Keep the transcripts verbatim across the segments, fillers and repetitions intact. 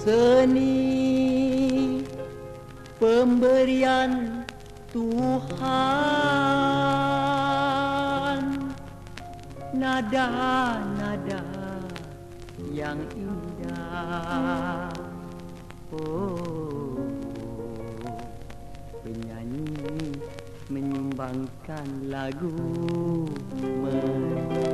Seni pemberian Tuhan, nada-nada yang indah. Oh, penyanyi menyumbangkan lagu merdu.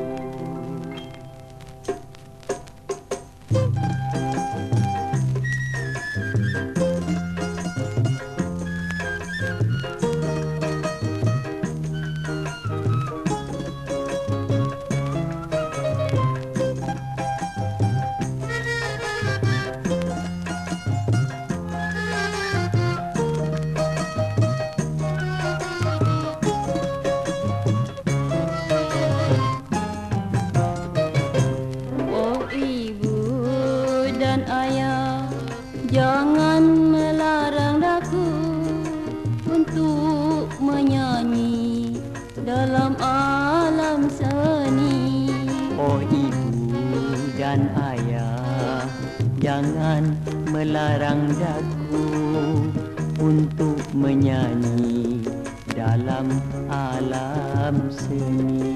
Jangan melarang daku untuk menyanyi dalam alam seni. Oh ibu dan ayah, jangan melarang daku untuk menyanyi dalam alam seni.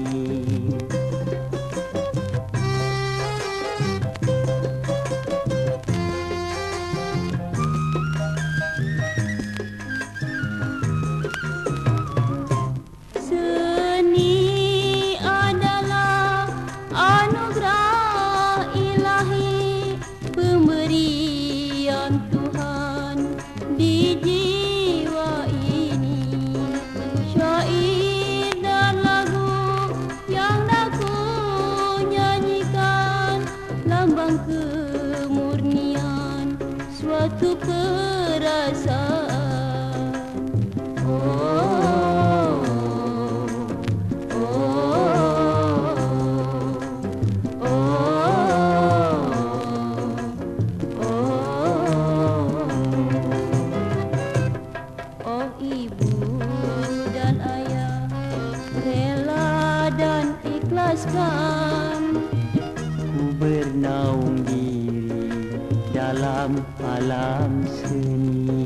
Tuhan di jiwa ini, syair dan lagu yang aku nyanyikan, lambang kemurnian suatu perasaan. Oh, ibu dan ayah, rela dan ikhlaskan ku bernaung diri dalam alam seni.